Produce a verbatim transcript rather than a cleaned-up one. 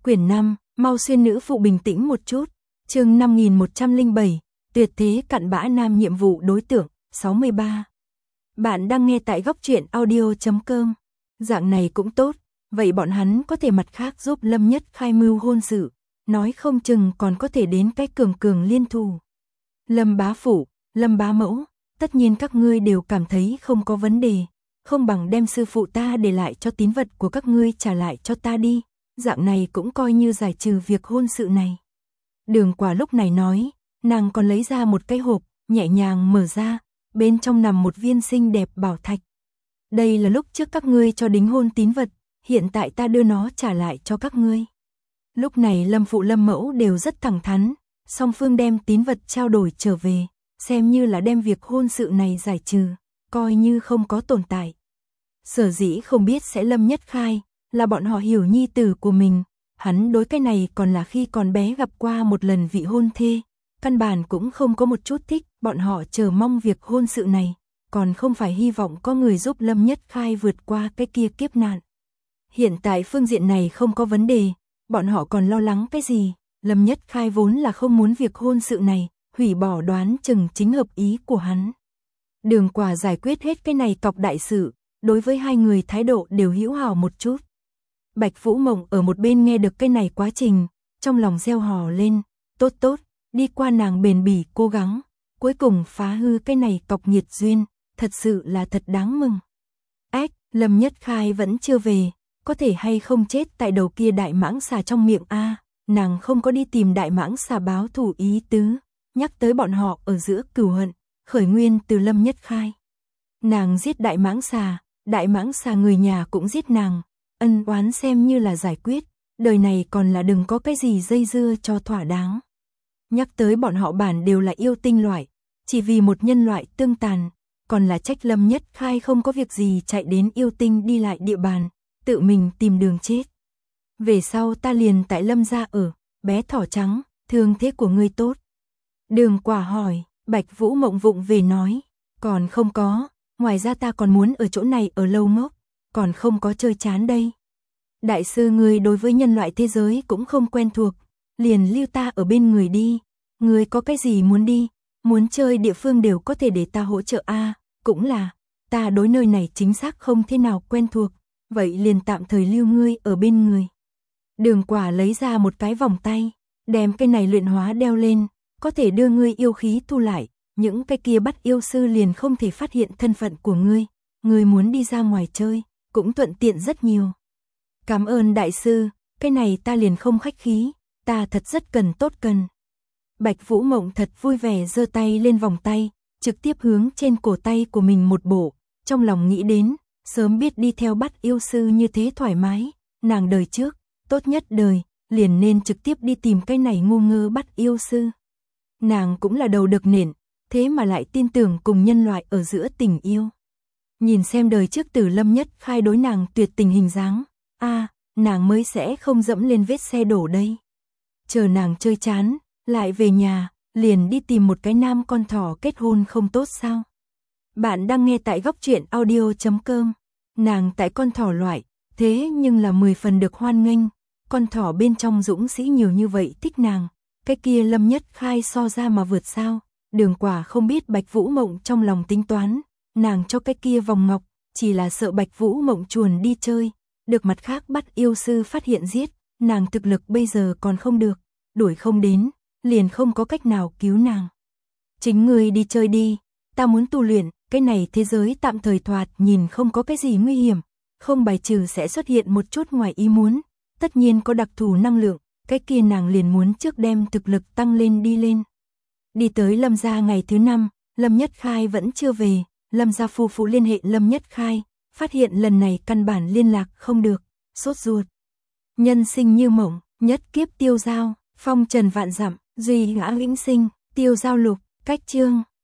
Quyển năm, mau xuyên nữ phụ bình tĩnh một chút. Chương năm nghìn một trăm lẻ bảy, tuyệt thế cặn bã nam nhiệm vụ đối tượng, sáu mươi ba. Bạn đang nghe tại góc truyện audio chấm com. Dạng này cũng tốt, vậy bọn hắn có thể mặt khác giúp Lâm Nhất khai mưu hôn sự, nói không chừng còn có thể đến cái cường cường liên thủ. Lâm bá phụ, Lâm bá mẫu, tất nhiên các ngươi đều cảm thấy không có vấn đề, không bằng đem sư phụ ta để lại cho tín vật của các ngươi trả lại cho ta đi, dạng này cũng coi như giải trừ việc hôn sự này. Đường Quả lúc này nói, nàng còn lấy ra một cái hộp, nhẹ nhàng mở ra, bên trong nằm một viên xinh đẹp bảo thạch. Đây là lúc trước các ngươi cho đính hôn tín vật, hiện tại ta đưa nó trả lại cho các ngươi. Lúc này Lâm phụ Lâm mẫu đều rất thẳng thắn, song phương đem tín vật trao đổi trở về, xem như là đem việc hôn sự này giải trừ, coi như không có tồn tại. Sở dĩ không biết sẽ Lâm Nhất khai, là bọn họ hiểu nhi tử của mình, hắn đối cái này còn là khi còn bé gặp qua một lần vị hôn thê, căn bản cũng không có một chút thích, bọn họ chờ mong việc hôn sự này, còn không phải hy vọng có người giúp Lâm Nhất khai vượt qua cái kia kiếp nạn. Hiện tại phương diện này không có vấn đề, bọn họ còn lo lắng cái gì, Lâm Nhất khai vốn là không muốn việc hôn sự này, hủy bỏ đoán chừng chính hợp ý của hắn. Đường Quả giải quyết hết cái này cọc đại sự, đối với hai người thái độ đều hữu hảo một chút. Bạch Vũ Mộng ở một bên nghe được cái này quá trình, trong lòng reo hò lên, tốt tốt, đi qua nàng bền bỉ cố gắng, cuối cùng phá hư cái này cọc nghiệt duyên, thật sự là thật đáng mừng. Ách, Lâm Nhất khai vẫn chưa về, có thể hay không chết tại đầu kia đại mãng xà trong miệng a, nàng không có đi tìm đại mãng xà báo thù ý tứ, nhắc tới bọn họ ở giữa cừu hận, khởi nguyên từ Lâm Nhất khai. Nàng giết đại mãng xà, đại mãng xà người nhà cũng giết nàng, ân oán xem như là giải quyết, đời này còn là đừng có cái gì dây dưa cho thỏa đáng. Nhắc tới bọn họ bản đều là yêu tinh loại, chỉ vì một nhân loại tương tàn, còn là trách Lâm Nhất khai không có việc gì chạy đến yêu tinh đi lại địa bàn, tự mình tìm đường chết. Về sau ta liền tại Lâm gia ở, bé thỏ trắng, thương thế của ngươi tốt. Đường Quả hỏi, Bạch Vũ Mộng vụng về nói, còn không có, ngoài ra ta còn muốn ở chỗ này ở lâu ngốc, còn không có chơi chán đây. Đại sư ngươi đối với nhân loại thế giới cũng không quen thuộc, liền lưu ta ở bên người đi, ngươi có cái gì muốn đi, muốn chơi địa phương đều có thể để ta hỗ trợ a, à, cũng là, ta đối nơi này chính xác không thế nào quen thuộc, vậy liền tạm thời lưu ngươi ở bên người. Đường Quả lấy ra một cái vòng tay, đem cái này luyện hóa đeo lên, có thể đưa ngươi yêu khí thu lại, những cái kia bắt yêu sư liền không thể phát hiện thân phận của ngươi, ngươi muốn đi ra ngoài chơi, cũng thuận tiện rất nhiều. Cảm ơn đại sư, cái này ta liền không khách khí, ta thật rất cần tốt cần. Bạch Vũ Mộng thật vui vẻ giơ tay lên vòng tay, trực tiếp hướng trên cổ tay của mình một bộ, trong lòng nghĩ đến, sớm biết đi theo bắt yêu sư như thế thoải mái, nàng đời trước, tốt nhất đời, liền nên trực tiếp đi tìm cái này ngu ngơ bắt yêu sư. Nàng cũng là đầu đực nện, thế mà lại tin tưởng cùng nhân loại ở giữa tình yêu. Nhìn xem đời trước tử Lâm Nhất khai đối nàng tuyệt tình hình dáng, a à, nàng mới sẽ không dẫm lên vết xe đổ đây. Chờ nàng chơi chán, lại về nhà, liền đi tìm một cái nam con thỏ kết hôn không tốt sao? Bạn đang nghe tại góc truyện audio chấm com. Nàng tại con thỏ loại, thế nhưng là mười phần được hoan nghênh, con thỏ bên trong dũng sĩ nhiều như vậy thích nàng, cái kia Lâm Nhất khai so ra mà vượt sao? Đường Quả không biết Bạch Vũ Mộng trong lòng tính toán, nàng cho cái kia vòng ngọc, chỉ là sợ Bạch Vũ Mộng chuồn đi chơi, được mặt khác bắt yêu sư phát hiện giết, nàng thực lực bây giờ còn không được, đuổi không đến, liền không có cách nào cứu nàng. Chính ngươi đi chơi đi, ta muốn tu luyện, cái này thế giới tạm thời thoạt nhìn không có cái gì nguy hiểm, không bài trừ sẽ xuất hiện một chút ngoài ý muốn, tất nhiên có đặc thù năng lượng, cái kia nàng liền muốn trước đem thực lực tăng lên đi lên. Đi tới Lâm gia ngày thứ năm, Lâm Nhất khai vẫn chưa về, Lâm gia phu phụ liên hệ Lâm Nhất khai, phát hiện lần này căn bản liên lạc không được, sốt ruột. Nhân sinh như mộng, nhất kiếp tiêu giao, phong trần vạn dặm, duy ngã vĩnh sinh, tiêu giao lục, cách chương.